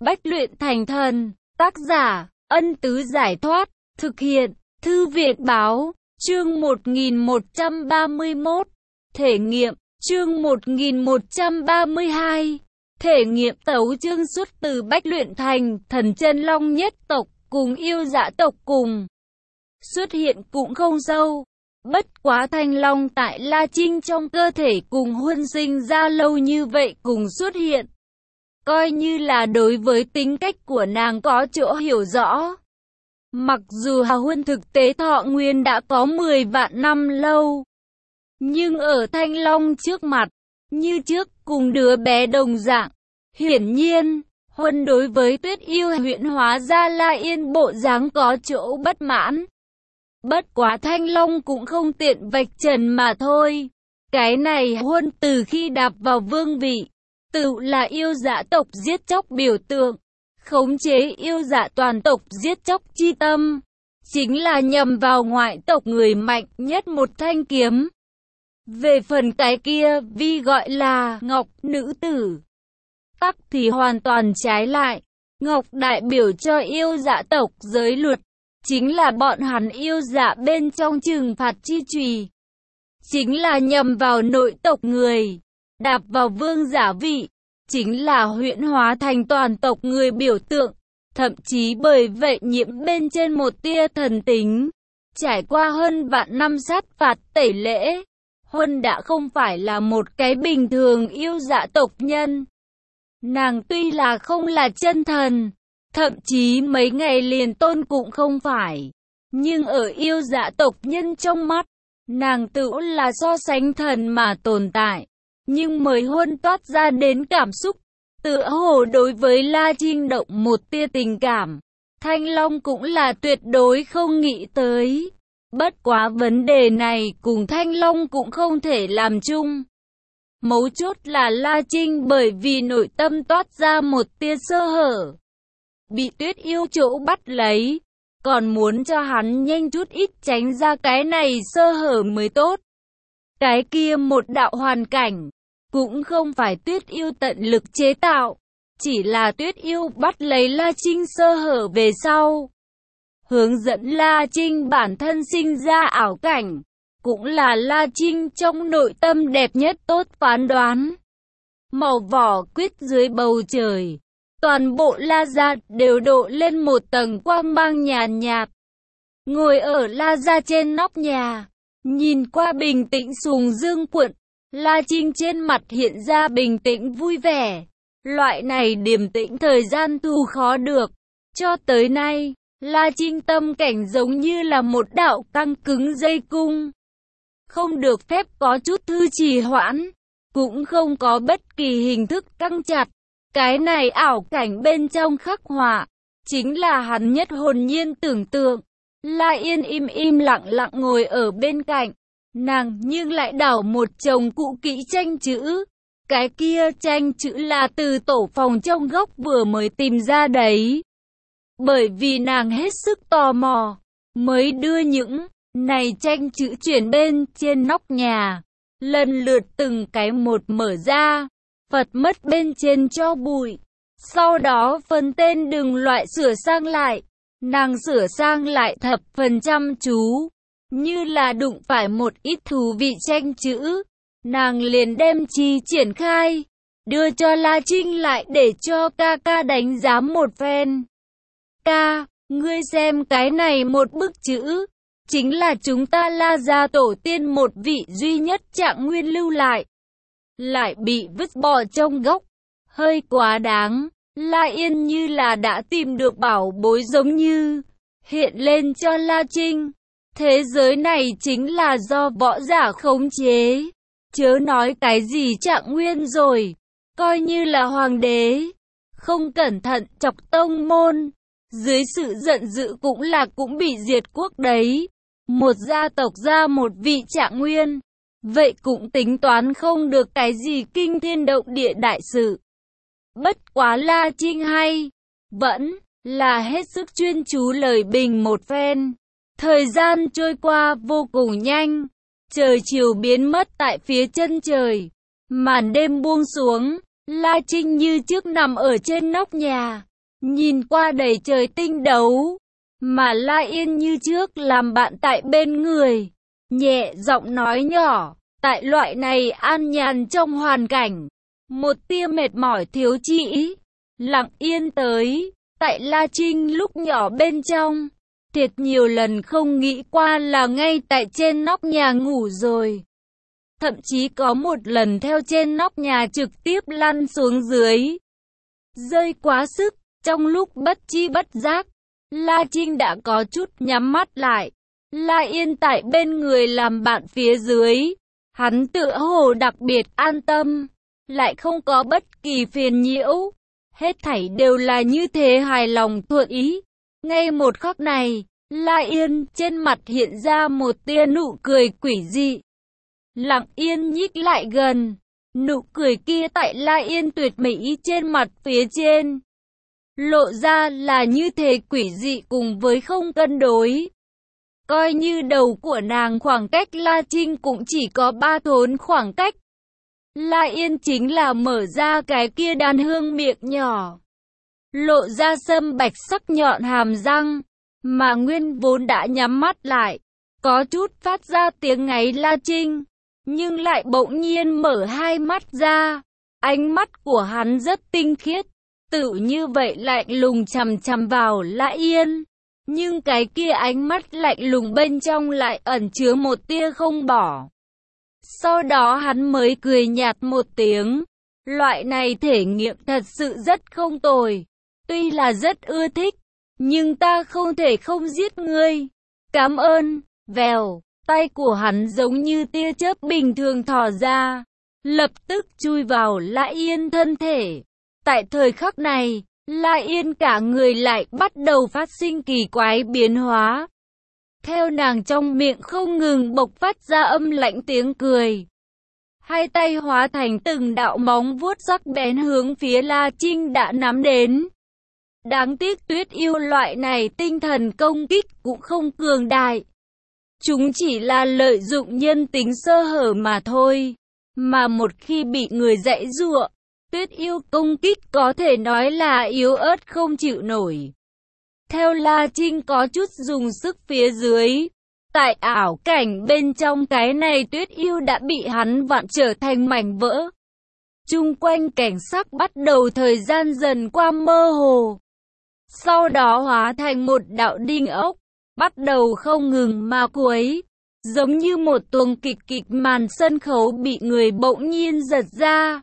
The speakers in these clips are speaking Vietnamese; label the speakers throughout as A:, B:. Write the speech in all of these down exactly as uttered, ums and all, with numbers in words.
A: Bách luyện thành thần. Tác giả, Ân Tứ Giải Thoát. Thực hiện, Thư viện Báo. Chương một nghìn một trăm ba mươi mốt. Thể nghiệm. Chương một nghìn một trăm ba mươi hai. Thể nghiệm tấu chương xuất từ Bách luyện thành thần chân long nhất tộc cùng yêu dạ tộc cùng xuất hiện cũng không sâu. Bất quá thanh long tại La Trinh trong cơ thể cùng huân sinh ra lâu như vậy cùng xuất hiện, coi như là đối với tính cách của nàng có chỗ hiểu rõ. Mặc dù Hà Huân thực tế thọ nguyên đã có mười vạn năm lâu, nhưng ở thanh long trước mặt, như trước cùng đứa bé đồng dạng. Hiển nhiên, Huân đối với Tuyết yêu huyễn hóa ra La Yên bộ dáng có chỗ bất mãn. Bất quá thanh long cũng không tiện vạch trần mà thôi. Cái này Huân từ khi đạp vào vương vị, tự là yêu dạ tộc giết chóc biểu tượng, khống chế yêu dạ toàn tộc giết chóc chi tâm, chính là nhằm vào ngoại tộc người mạnh nhất một thanh kiếm. Về phần cái kia vi gọi là Ngọc nữ tử, tắc thì hoàn toàn trái lại. Ngọc đại biểu cho yêu dạ tộc giới luật, chính là bọn hắn yêu dạ bên trong trừng phạt chi chùy, chính là nhằm vào nội tộc người. Đạp vào vương giả vị, chính là huyễn hóa thành toàn tộc người biểu tượng, thậm chí bởi vậy nhiễm bên trên một tia thần tính. Trải qua hơn vạn năm sát phạt tẩy lễ, Huân đã không phải là một cái bình thường yêu dạ tộc nhân. Nàng tuy là không là chân thần, thậm chí mấy ngày liền tôn cũng không phải, nhưng ở yêu dạ tộc nhân trong mắt, nàng tự là so sánh thần mà tồn tại. Nhưng mới Huân toát ra đến cảm xúc, tựa hồ đối với La Trinh động một tia tình cảm, Thanh Long cũng là tuyệt đối không nghĩ tới. Bất quá vấn đề này cùng Thanh Long cũng không thể làm chung. Mấu chốt là La Trinh bởi vì nội tâm toát ra một tia sơ hở, bị Tuyết yêu chỗ bắt lấy, còn muốn cho hắn nhanh chút ít tránh ra cái này sơ hở mới tốt. Cái kia một đạo hoàn cảnh, cũng không phải Tuyết yêu tận lực chế tạo, chỉ là Tuyết yêu bắt lấy La Trinh sơ hở về sau, hướng dẫn La Trinh bản thân sinh ra ảo cảnh, cũng là La Trinh trong nội tâm đẹp nhất tốt phán đoán. Màu vỏ quýt dưới bầu trời, toàn bộ La Gia đều độ lên một tầng quang mang nhàn nhạt. Ngồi ở La Gia trên nóc nhà, nhìn qua bình tĩnh sùng dương quận, La Trinh trên mặt hiện ra bình tĩnh vui vẻ. Loại này điềm tĩnh thời gian thu khó được. Cho tới nay, La Trinh tâm cảnh giống như là một đạo căng cứng dây cung, không được phép có chút thư trì hoãn, cũng không có bất kỳ hình thức căng chặt. Cái này ảo cảnh bên trong khắc họa, chính là hắn nhất hồn nhiên tưởng tượng. La Yên im im lặng lặng ngồi ở bên cạnh, nàng nhưng lại đảo một chồng cũ kỹ tranh chữ. Cái kia tranh chữ là từ tổ phòng trong góc vừa mới tìm ra đấy. Bởi vì nàng hết sức tò mò, mới đưa những này tranh chữ chuyển bên trên nóc nhà, lần lượt từng cái một mở ra, phật mất bên trên cho bụi. Sau đó phần tên đừng loại sửa sang lại, nàng sửa sang lại thập phần chăm chú, như là đụng phải một ít thú vị tranh chữ, nàng liền đem chi triển khai, đưa cho La Trinh lại để cho ca ca đánh giá một phen. Ca, ngươi xem cái này một bức chữ, chính là chúng ta La Gia tổ tiên một vị duy nhất Trạng Nguyên lưu lại, lại bị vứt bỏ trong góc, hơi quá đáng. La Yên như là đã tìm được bảo bối giống như, hiện lên cho La Trinh. Thế giới này chính là do võ giả khống chế, chớ nói cái gì Trạng Nguyên rồi, coi như là hoàng đế, không cẩn thận chọc tông môn, dưới sự giận dữ cũng là cũng bị diệt quốc đấy. Một gia tộc ra một vị Trạng Nguyên, vậy cũng tính toán không được cái gì kinh thiên động địa đại sự. Bất quá La Trinh hay, vẫn là hết sức chuyên chú lời bình một phen. Thời gian trôi qua vô cùng nhanh, trời chiều biến mất tại phía chân trời, màn đêm buông xuống, La Trinh như trước nằm ở trên nóc nhà, nhìn qua đầy trời tinh đấu, mà La Yên như trước làm bạn tại bên người, nhẹ giọng nói nhỏ, tại loại này an nhàn trong hoàn cảnh, một tia mệt mỏi thiếu chỉ, lặng yên tới, tại La Trinh lúc nhỏ bên trong, thiệt nhiều lần không nghĩ qua là ngay tại trên nóc nhà ngủ rồi. Thậm chí có một lần theo trên nóc nhà trực tiếp lăn xuống dưới. Rơi quá sức, trong lúc bất chi bất giác, La Trinh đã có chút nhắm mắt lại. La Yên tại bên người làm bạn phía dưới, hắn tựa hồ đặc biệt an tâm, lại không có bất kỳ phiền nhiễu. Hết thảy đều là như thế hài lòng thuận ý. Ngay một khắc này, La Yên trên mặt hiện ra một tia nụ cười quỷ dị. Lặng yên nhích lại gần, nụ cười kia tại La Yên tuyệt mỹ trên mặt phía trên, lộ ra là như thế quỷ dị cùng với không cân đối. Coi như đầu của nàng khoảng cách La Trinh cũng chỉ có ba thốn khoảng cách. La Yên chính là mở ra cái kia đàn hương miệng nhỏ, lộ ra sâm bạch sắc nhọn hàm răng, mà nguyên vốn đã nhắm mắt lại, có chút phát ra tiếng ngáy La Trinh, nhưng lại bỗng nhiên mở hai mắt ra. Ánh mắt của hắn rất tinh khiết, tự như vậy lạnh lùng chằm chằm vào La Yên. Nhưng cái kia ánh mắt lạnh lùng bên trong lại ẩn chứa một tia không bỏ. Sau đó hắn mới cười nhạt một tiếng. Loại này thể nghiệm thật sự rất không tồi. Tuy là rất ưa thích, nhưng ta không thể không giết ngươi. Cảm ơn. Vèo, tay của hắn giống như tia chớp bình thường thò ra, lập tức chui vào La Yên thân thể. Tại thời khắc này, La Yên cả người lại bắt đầu phát sinh kỳ quái biến hóa. Theo nàng trong miệng không ngừng bộc phát ra âm lạnh tiếng cười. Hai tay hóa thành từng đạo móng vuốt sắc bén hướng phía La Trinh đã nắm đến. Đáng tiếc Tuyết yêu loại này tinh thần công kích cũng không cường đại. Chúng chỉ là lợi dụng nhân tính sơ hở mà thôi. Mà một khi bị người dạy dụa, Tuyết yêu công kích có thể nói là yếu ớt không chịu nổi. Theo La Trinh có chút dùng sức phía dưới, tại ảo cảnh bên trong cái này Tuyết yêu đã bị hắn vặn trở thành mảnh vỡ. Chung quanh cảnh sắc bắt đầu thời gian dần qua mơ hồ. Sau đó hóa thành một đạo đinh ốc, bắt đầu không ngừng mà quấy, giống như một tuồng kịch kịch màn sân khấu bị người bỗng nhiên giật ra.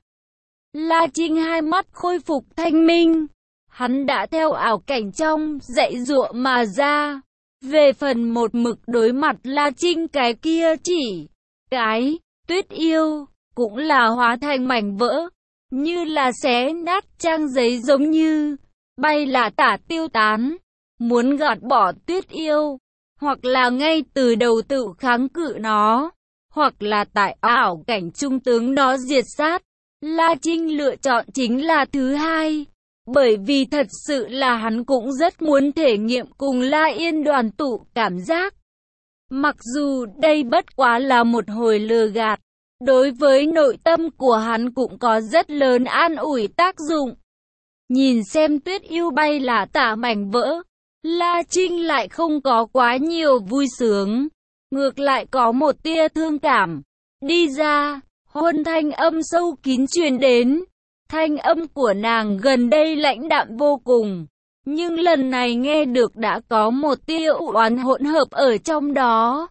A: La Trinh hai mắt khôi phục thanh minh, hắn đã theo ảo cảnh trong dạy dụa mà ra. Về phần một mực đối mặt La Trinh cái kia chỉ, cái, Tuyết yêu, cũng là hóa thành mảnh vỡ, như là xé nát trang giấy giống như, bay là tả tiêu tán. Muốn gạt bỏ Tuyết yêu, hoặc là ngay từ đầu tự kháng cự nó, hoặc là tại ảo cảnh trung tướng nó diệt sát. La Trinh lựa chọn chính là thứ hai, bởi vì thật sự là hắn cũng rất muốn thể nghiệm cùng La Yên đoàn tụ cảm giác. Mặc dù đây bất quá là một hồi lừa gạt, đối với nội tâm của hắn cũng có rất lớn an ủi tác dụng. Nhìn xem Tuyết yêu bay là tả mảnh vỡ, La Trinh lại không có quá nhiều vui sướng, ngược lại có một tia thương cảm. Đi ra, Huân thanh âm sâu kín truyền đến. Thanh âm của nàng gần đây lãnh đạm vô cùng, nhưng lần này nghe được đã có một tia u oán hỗn hợp ở trong đó.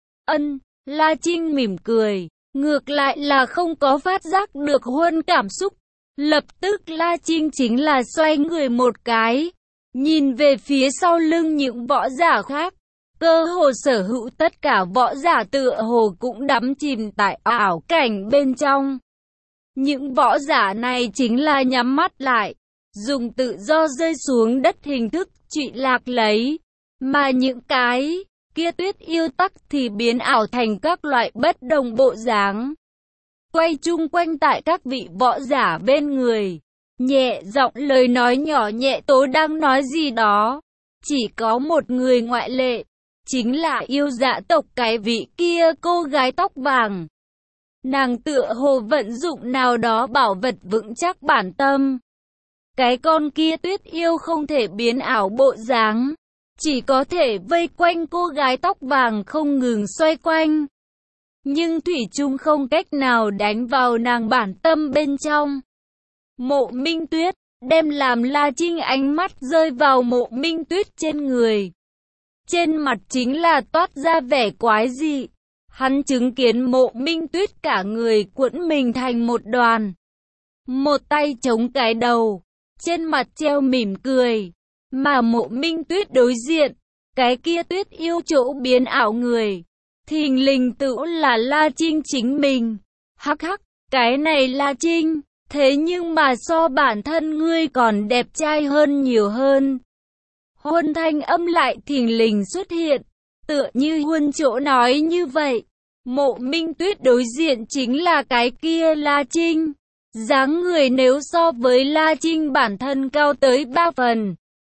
A: Ân, La Trinh mỉm cười, ngược lại là không có phát giác được Huân cảm xúc. Lập tức La Trinh chính là xoay người một cái, nhìn về phía sau lưng những võ giả khác. Cơ hồ sở hữu tất cả võ giả tựa hồ cũng đắm chìm tại ảo cảnh bên trong. Những võ giả này chính là nhắm mắt lại, dùng tự do rơi xuống đất hình thức trụy lạc lấy. Mà những cái kia Tuyết yêu tắc thì biến ảo thành các loại bất đồng bộ dáng. Quay chung quanh tại các vị võ giả bên người, nhẹ giọng lời nói nhỏ nhẹ tố đang nói gì đó. Chỉ có một người ngoại lệ, chính là yêu dạ tộc cái vị kia cô gái tóc vàng. Nàng tựa hồ vận dụng nào đó bảo vật vững chắc bản tâm. Cái con kia Tuyết Yêu không thể biến ảo bộ dáng, chỉ có thể vây quanh cô gái tóc vàng không ngừng xoay quanh. Nhưng thủy chung không cách nào đánh vào nàng bản tâm bên trong. Mộ Minh Tuyết đem làm La Trinh ánh mắt rơi vào Mộ Minh Tuyết trên người. Trên mặt chính là toát ra vẻ quái dị. Hắn chứng kiến Mộ Minh Tuyết cả người cuộn mình thành một đoàn. Một tay chống cái đầu, trên mặt treo mỉm cười. Mà Mộ Minh Tuyết đối diện, cái kia Tuyết Yêu chỗ biến ảo người, thình lình tự là La Trinh chính mình. Hắc hắc, cái này La Trinh, thế nhưng mà so bản thân ngươi còn đẹp trai hơn nhiều hơn. Huân thanh âm lại thình lình xuất hiện, tựa như Huân chỗ nói như vậy. Mộ Minh Tuyết đối diện chính là cái kia La Trinh. Dáng người nếu so với La Trinh bản thân cao tới ba phần.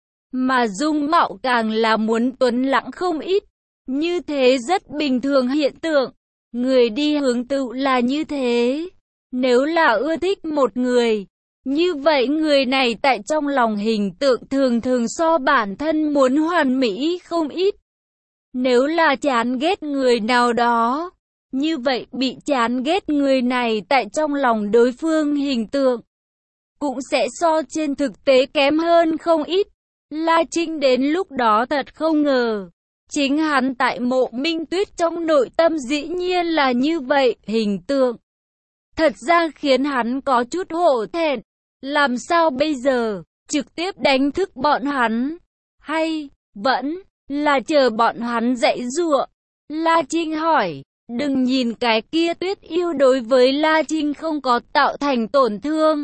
A: Mà dung mạo càng là muốn tuấn lãng không ít. Như thế rất bình thường hiện tượng. Người đi hướng tự là như thế. Nếu là ưa thích một người, như vậy người này tại trong lòng hình tượng thường thường so bản thân muốn hoàn mỹ không ít. Nếu là chán ghét người nào đó, như vậy bị chán ghét người này tại trong lòng đối phương hình tượng cũng sẽ so trên thực tế kém hơn không ít. La Trinh đến lúc đó thật không ngờ, chính hắn tại Mộ Minh Tuyết trong nội tâm dĩ nhiên là như vậy, hình tượng thật ra khiến hắn có chút hổ thẹn. Làm sao bây giờ, trực tiếp đánh thức bọn hắn, hay vẫn là chờ bọn hắn dạy dụa? La Trinh hỏi. Đừng nhìn cái kia Tuyết Yêu đối với La Trinh không có tạo thành tổn thương.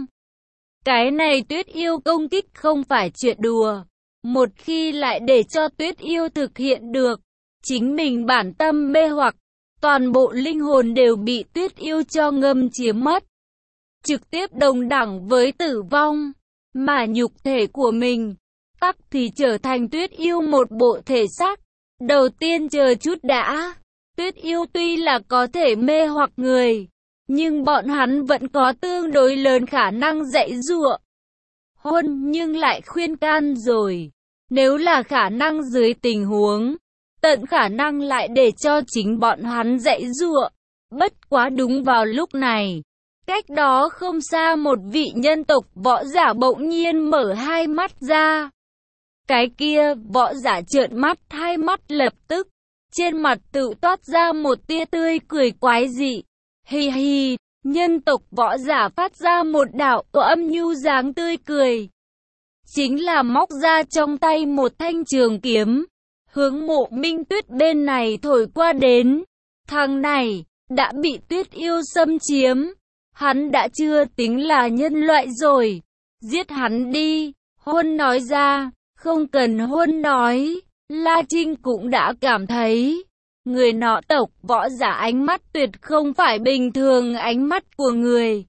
A: Cái này Tuyết Yêu công kích không phải chuyện đùa. Một khi lại để cho Tuyết Yêu thực hiện được, chính mình bản tâm mê hoặc, toàn bộ linh hồn đều bị Tuyết Yêu cho ngâm chiếm mất. Trực tiếp đồng đẳng với tử vong, mà nhục thể của mình, tắc thì trở thành Tuyết Yêu một bộ thể xác. Đầu tiên chờ chút đã. Tuyết Yêu tuy là có thể mê hoặc người, nhưng bọn hắn vẫn có tương đối lớn khả năng dạy dụa. Hôn nhưng lại khuyên can rồi. Nếu là khả năng dưới tình huống, tận khả năng lại để cho chính bọn hắn dạy dụa. Bất quá đúng vào lúc này, cách đó không xa một vị nhân tộc võ giả bỗng nhiên mở hai mắt ra. Cái kia võ giả trợn mắt hai mắt lập tức. Trên mặt tự toát ra một tia tươi cười quái dị. Hi hi, nhân tộc võ giả phát ra một đạo âm nhu dáng tươi cười. Chính là móc ra trong tay một thanh trường kiếm, hướng Mộ Minh Tuyết bên này thổi qua đến. Thằng này, đã bị Tuyết Yêu xâm chiếm. Hắn đã chưa tính là nhân loại rồi. Giết hắn đi, Huân nói ra, không cần Huân nói. La Trinh cũng đã cảm thấy, người nọ tộc võ giả ánh mắt tuyệt không phải bình thường ánh mắt của người.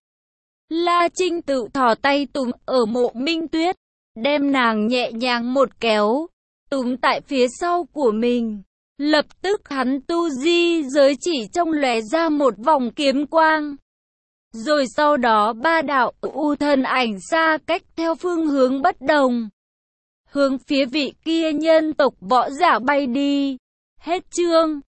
A: La Trinh tự thò tay túm ở Mộ Minh Tuyết, đem nàng nhẹ nhàng một kéo, túm tại phía sau của mình. Lập tức hắn tu di giới chỉ trong lóe ra một vòng kiếm quang. Rồi sau đó ba đạo u thân ảnh xa cách theo phương hướng bất đồng, hướng phía vị kia nhân tộc võ giả bay đi. Hết chương.